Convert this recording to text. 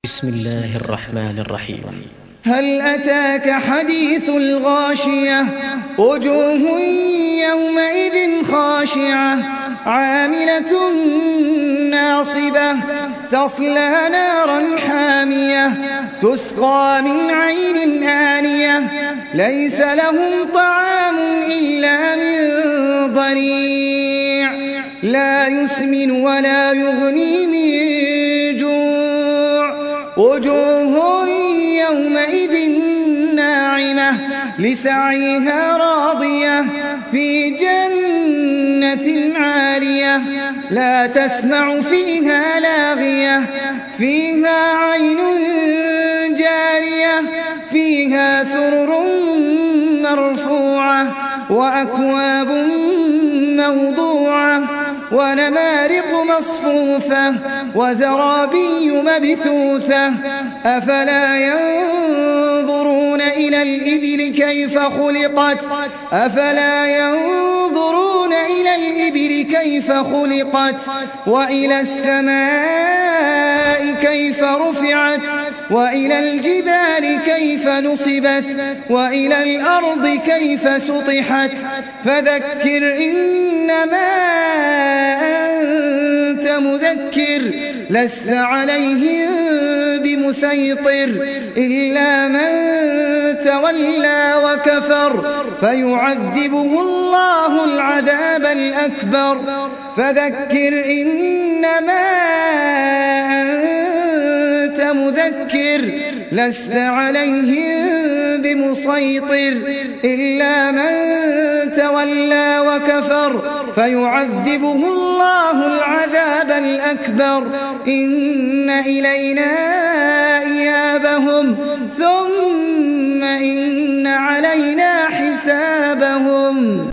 بسم الله الرحمن الرحيم. هل أتاك حديث الغاشية؟ وجوه يومئذ خاشعة عاملة ناصبة تصلى نارا حامية تسقى من عين آنية ليس لهم طعام إلا من ضريع لا يسمن ولا يغني من جوع وجوه يومئذ ناعمة لسعيها راضية في جنة عالية لا تسمع فيها لاغية فيها عين جارية فيها سرر مرفوعة وأكواب موضوعة ونمارق مصفوفة وزرابي مبثوثة أفلا ينظرون إلى الإبل كيف خلقت أفلا ينظرون إلى الإبل كيف خلقت وإلى السماء كيف رفعت وإلى الجبال كيف نصبت وإلى الأرض كيف سطحت فذكر إنما أنت مذكر لست عليهم بمسيطر إلا من تولى وكفر فيعذبه الله العذاب الأكبر فذكر إنما أنت مذكر لست عليهم بمسيطر إلا من تولى وكفر فيعذبه الله العذاب الأكبر إن إلينا إيابهم ثم إن علينا حسابهم.